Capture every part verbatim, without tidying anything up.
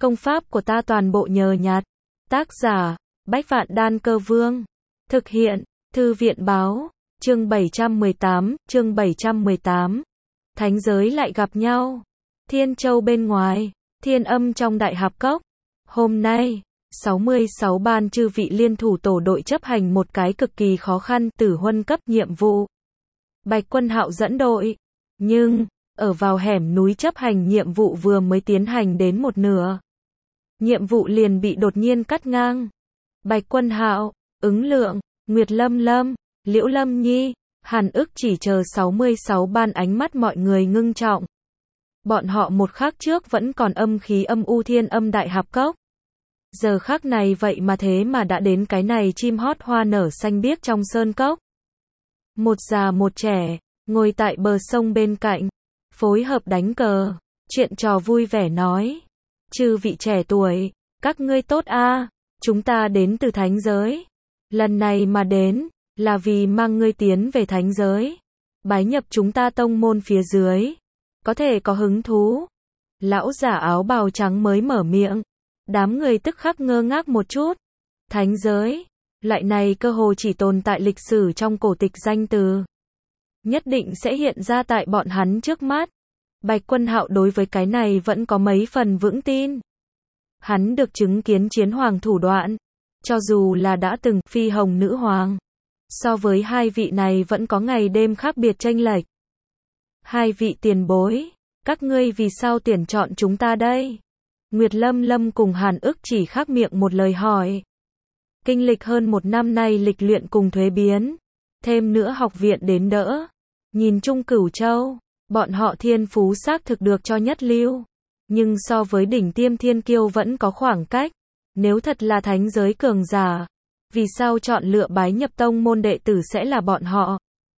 Công pháp của ta toàn bộ nhờ nhặt. Tác giả, Bách Vạn Đan Cơ Vương. Thực hiện, Thư viện Báo. Chương bảy trăm mười tám, chương bảy trăm mười tám. Thánh giới lại gặp nhau. Thiên Châu bên ngoài, Thiên Âm trong Đại Hạp Cốc. Hôm nay, sáu mươi sáu ban chư vị liên thủ tổ đội chấp hành một cái cực kỳ khó khăn tử huân cấp nhiệm vụ. Bạch Quân Hạo dẫn đội, nhưng, ở vào hẻm núi chấp hành nhiệm vụ vừa mới tiến hành đến một nửa. Nhiệm vụ liền bị đột nhiên cắt ngang. Bạch Quân Hạo, Ứng Lượng, Nguyệt Lâm Lâm, Liễu Lâm Nhi, Hàn Ức chỉ chờ sáu mươi sáu ban ánh mắt mọi người ngưng trọng. Bọn họ một khắc trước vẫn còn âm khí âm u Thiên Âm Đại Hạp Cốc. Giờ khắc này vậy mà thế mà đã đến cái này chim hót hoa nở xanh biếc trong sơn cốc. Một già một trẻ, ngồi tại bờ sông bên cạnh, phối hợp đánh cờ, chuyện trò vui vẻ nói. Chư vị trẻ tuổi, các ngươi tốt a, chúng ta đến từ thánh giới. Lần này mà đến, là vì mang ngươi tiến về thánh giới. Bái nhập chúng ta tông môn phía dưới. Có thể có hứng thú. Lão giả áo bào trắng mới mở miệng. Đám người tức khắc ngơ ngác một chút. Thánh giới, loại này cơ hồ chỉ tồn tại lịch sử trong cổ tịch danh từ. Nhất định sẽ hiện ra tại bọn hắn trước mắt. Bạch Quân Hạo đối với cái này vẫn có mấy phần vững tin. Hắn được chứng kiến chiến hoàng thủ đoạn. Cho dù là đã từng phi hồng nữ hoàng. So với hai vị này vẫn có ngày đêm khác biệt chênh lệch. Hai vị tiền bối, các ngươi vì sao tuyển chọn chúng ta đây? Nguyệt Lâm Lâm cùng Hàn Ức chỉ khắc miệng một lời hỏi. Kinh lịch hơn một năm nay lịch luyện cùng thuế biến. Thêm nữa học viện đến đỡ. Nhìn chung Cửu Châu, bọn họ thiên phú xác thực được cho nhất lưu. Nhưng so với đỉnh tiêm thiên kiêu vẫn có khoảng cách. Nếu thật là thánh giới cường giả, vì sao chọn lựa bái nhập tông môn đệ tử sẽ là bọn họ?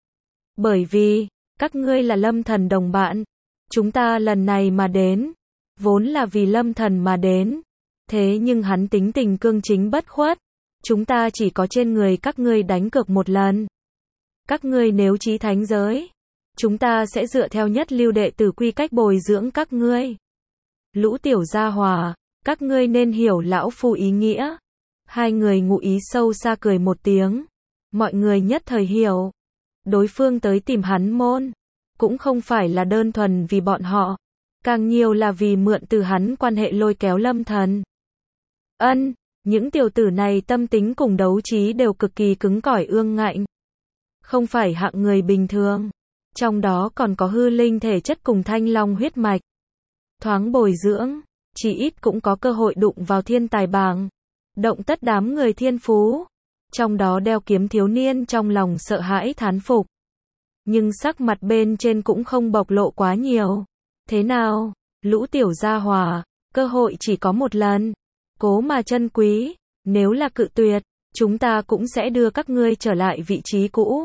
Bởi vì, các ngươi là Lâm Thần đồng bạn. Chúng ta lần này mà đến, vốn là vì Lâm Thần mà đến. Thế nhưng hắn tính tình cương chính bất khuất. Chúng ta chỉ có trên người các ngươi đánh cược một lần. Các ngươi nếu chí thánh giới, chúng ta sẽ dựa theo nhất lưu đệ tử quy cách bồi dưỡng các ngươi. Lũ tiểu gia hỏa, các ngươi nên hiểu lão phu ý nghĩa. Hai người ngụ ý sâu xa cười một tiếng. Mọi người nhất thời hiểu. Đối phương tới tìm hắn môn. Cũng không phải là đơn thuần vì bọn họ. Càng nhiều là vì mượn từ hắn quan hệ lôi kéo Lâm Thần. Ân, những tiểu tử này tâm tính cùng đấu trí đều cực kỳ cứng cỏi ương ngạnh. Không phải hạng người bình thường. Trong đó còn có hư linh thể chất cùng thanh long huyết mạch. Thoáng bồi dưỡng, chỉ ít cũng có cơ hội đụng vào thiên tài bảng. Động tất đám người thiên phú. Trong đó đeo kiếm thiếu niên trong lòng sợ hãi thán phục. Nhưng sắc mặt bên trên cũng không bộc lộ quá nhiều. Thế nào, lũ tiểu gia hỏa, cơ hội chỉ có một lần. Cố mà trân quý, nếu là cự tuyệt, chúng ta cũng sẽ đưa các ngươi trở lại vị trí cũ.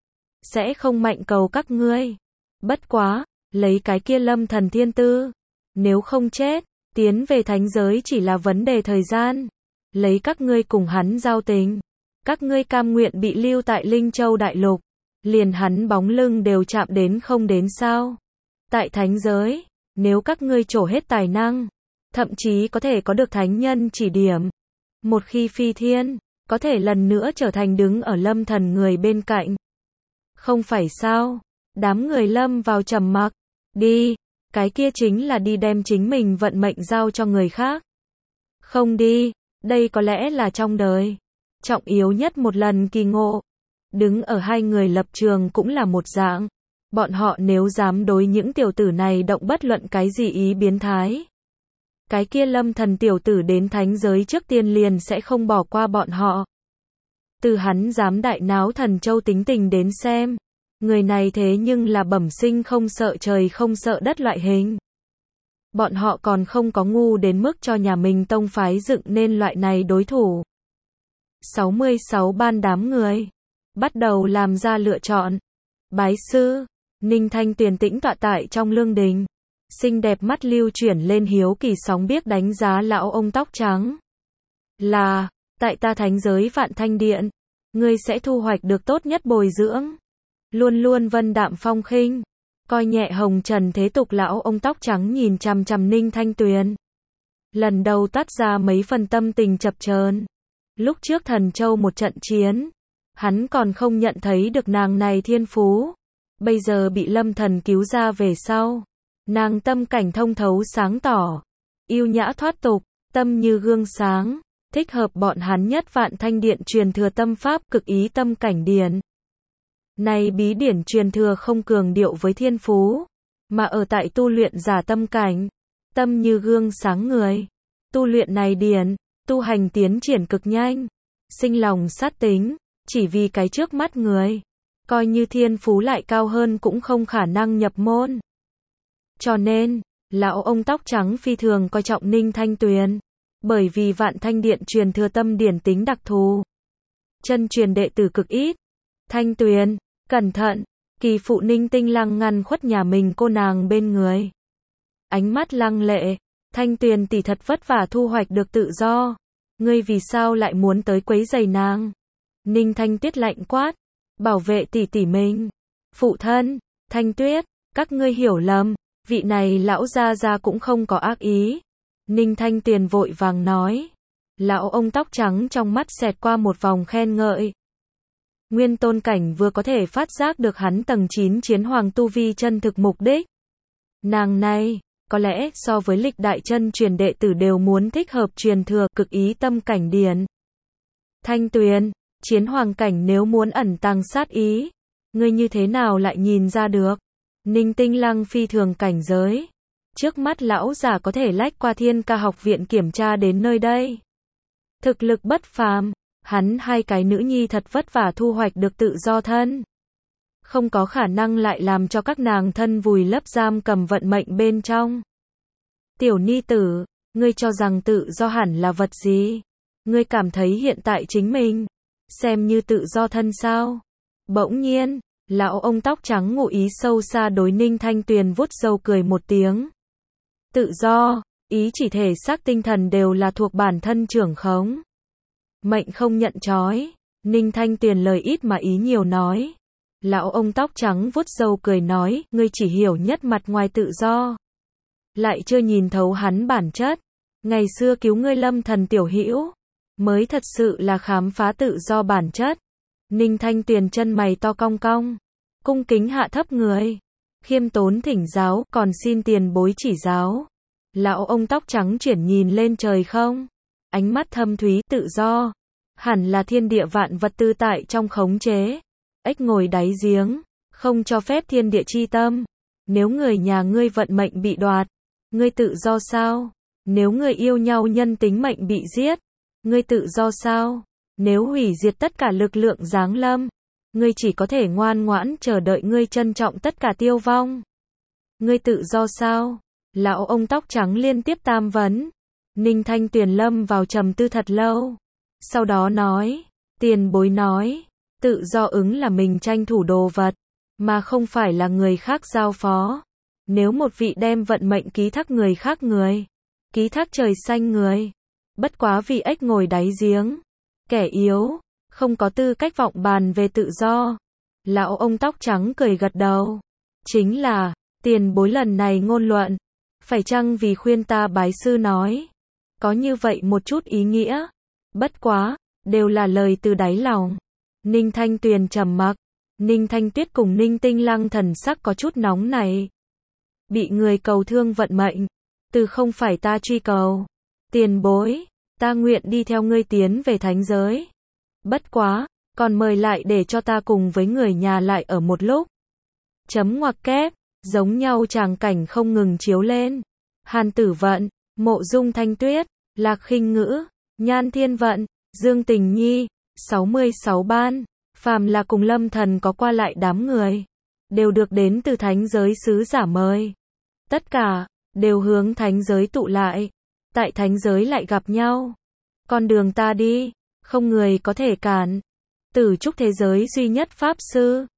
Sẽ không mạnh cầu các ngươi. Bất quá, lấy cái kia Lâm Thần thiên tư. Nếu không chết, tiến về thánh giới chỉ là vấn đề thời gian. Lấy các ngươi cùng hắn giao tình. Các ngươi cam nguyện bị lưu tại Linh Châu Đại Lục. Liền hắn bóng lưng đều chạm đến không đến sao. Tại thánh giới, nếu các ngươi trổ hết tài năng, thậm chí có thể có được thánh nhân chỉ điểm. Một khi phi thiên, có thể lần nữa trở thành đứng ở Lâm Thần người bên cạnh. Không phải sao, đám người lâm vào trầm mặc. Đi, cái kia chính là đi đem chính mình vận mệnh giao cho người khác. Không đi, đây có lẽ là trong đời trọng yếu nhất một lần kỳ ngộ. Đứng ở hai người lập trường cũng là một dạng. Bọn họ nếu dám đối những tiểu tử này động bất luận cái gì ý biến thái. Cái kia Lâm Thần tiểu tử đến thánh giới trước tiên liền sẽ không bỏ qua bọn họ. Từ hắn dám đại náo Thần Châu tính tình đến xem. Người này thế nhưng là bẩm sinh không sợ trời không sợ đất loại hình. Bọn họ còn không có ngu đến mức cho nhà mình tông phái dựng nên loại này đối thủ. sáu mươi sáu ban đám người. Bắt đầu làm ra lựa chọn. Bái sư. Ninh Thanh Tuyền tĩnh tọa tại trong lương đình. Xinh đẹp mắt lưu chuyển lên hiếu kỳ sóng biếc đánh giá lão ông tóc trắng. Là, tại ta thánh giới Vạn Thanh Điện. Ngươi sẽ thu hoạch được tốt nhất bồi dưỡng. Luôn luôn vân đạm phong khinh. Coi nhẹ hồng trần thế tục lão ông tóc trắng nhìn chằm chằm Ninh Thanh Tuyền. lần đầu toát ra mấy phần tâm tình chập chờn. Lúc trước Thần Châu một trận chiến, hắn còn không nhận thấy được nàng này thiên phú. Bây giờ bị Lâm Thần cứu ra về sau, nàng tâm cảnh thông thấu sáng tỏ, yêu nhã thoát tục, tâm như gương sáng, thích hợp bọn hắn nhất Vạn Thanh Điện truyền thừa tâm pháp Cực Ý Tâm Cảnh Điển. Này bí điển truyền thừa không cường điệu với thiên phú, mà ở tại tu luyện giả tâm cảnh, tâm như gương sáng người. Tu luyện này điển, tu hành tiến triển cực nhanh, sinh lòng sát tính, chỉ vì cái trước mắt người. Coi như thiên phú lại cao hơn cũng không khả năng nhập môn. Cho nên, lão ông tóc trắng phi thường coi trọng Ninh Thanh Tuyền, bởi vì Vạn Thanh Điện truyền thừa tâm điển tính đặc thù. Chân truyền đệ tử cực ít. Thanh Tuyền, cẩn thận, kỳ phụ Ninh Tinh Lăng ngăn khuất nhà mình cô nàng bên người. Ánh mắt lăng lệ, Thanh Tuyền tỷ thật vất vả thu hoạch được tự do, ngươi vì sao lại muốn tới quấy rầy nàng? Ninh Thanh Tuyết lạnh quát, bảo vệ tỷ tỷ mình. Phụ thân, Thanh Tuyết, các ngươi hiểu lầm, vị này lão gia gia cũng không có ác ý. Ninh Thanh Tuyền vội vàng nói. Lão ông tóc trắng trong mắt xẹt qua một vòng khen ngợi. Nguyên tôn cảnh vừa có thể phát giác được hắn tầng chín chiến hoàng tu vi chân thực mục đích. Nàng này, có lẽ so với lịch đại chân truyền đệ tử đều muốn thích hợp truyền thừa Cực Ý Tâm Cảnh Điển. Thanh Tuyền, chiến hoàng cảnh nếu muốn ẩn tàng sát ý, ngươi như thế nào lại nhìn ra được? Ninh Tinh Lăng phi thường cảnh giới. Trước mắt lão giả có thể lách qua Thiên Ca học viện kiểm tra đến nơi đây. Thực lực bất phàm, hắn hai cái nữ nhi thật vất vả thu hoạch được tự do thân. Không có khả năng lại làm cho các nàng thân vùi lấp giam cầm vận mệnh bên trong. Tiểu ni tử, ngươi cho rằng tự do hẳn là vật gì? Ngươi cảm thấy hiện tại chính mình xem như tự do thân sao? Bỗng nhiên, lão ông tóc trắng ngụ ý sâu xa đối Ninh Thanh Tuyền vuốt râu cười một tiếng. Tự do, ý chỉ thể xác tinh thần đều là thuộc bản thân trưởng khống. Mệnh không nhận trói. Ninh Thanh Tuyền lời ít mà ý nhiều nói. Lão ông tóc trắng vuốt râu cười nói, ngươi chỉ hiểu nhất mặt ngoài tự do, lại chưa nhìn thấu hắn bản chất. Ngày xưa cứu ngươi Lâm Thần tiểu hữu, mới thật sự là khám phá tự do bản chất. Ninh Thanh Tuyền chân mày to cong cong, cung kính hạ thấp người, khiêm tốn thỉnh giáo, còn xin tiền bối chỉ giáo. Lão ông tóc trắng chuyển nhìn lên trời không, ánh mắt thâm thúy, tự do, hẳn là thiên địa vạn vật tư tại trong khống chế. Ếch ngồi đáy giếng, không cho phép thiên địa chi tâm. Nếu người nhà ngươi vận mệnh bị đoạt, ngươi tự do sao? Nếu người yêu nhau nhân tính mệnh bị giết, ngươi tự do sao? Nếu hủy diệt tất cả lực lượng giáng lâm, ngươi chỉ có thể ngoan ngoãn chờ đợi ngươi trân trọng tất cả tiêu vong. Ngươi tự do sao? Lão ông tóc trắng liên tiếp tam vấn. Ninh Thanh Tuyền lâm vào trầm tư thật lâu. Sau đó nói, tiền bối nói, tự do ứng là mình tranh thủ đồ vật, mà không phải là người khác giao phó. Nếu một vị đem vận mệnh ký thác người khác người, ký thác trời xanh người, bất quá vì ếch ngồi đáy giếng, kẻ yếu, không có tư cách vọng bàn về tự do. Lão ông tóc trắng cười gật đầu. Chính là, tiền bối lần này ngôn luận, phải chăng vì khuyên ta bái sư nói? Có như vậy một chút ý nghĩa. Bất quá, đều là lời từ đáy lòng. Ninh Thanh Tuyền trầm mặc. Ninh Thanh Tuyết cùng Ninh Tinh Lăng thần sắc có chút nóng này. Bị người cầu thương vận mệnh, từ không phải ta truy cầu. Tiền bối, ta nguyện đi theo ngươi tiến về thánh giới. Bất quá, còn mời lại để cho ta cùng với người nhà lại ở một lúc. Chấm ngoặc kép, giống nhau tràng cảnh không ngừng chiếu lên. Hàn Tử Vận, Mộ Dung Thanh Tuyết, Lạc Khinh Ngữ, Nhan Thiên Vận, Dương Tình Nhi, sáu mươi sáu ban, phàm là cùng Lâm Thần có qua lại đám người, đều được đến từ thánh giới sứ giả mời. Tất cả, đều hướng thánh giới tụ lại, tại thánh giới lại gặp nhau. Con đường ta đi, không người có thể cản. Tử trúc thế giới duy nhất pháp sư,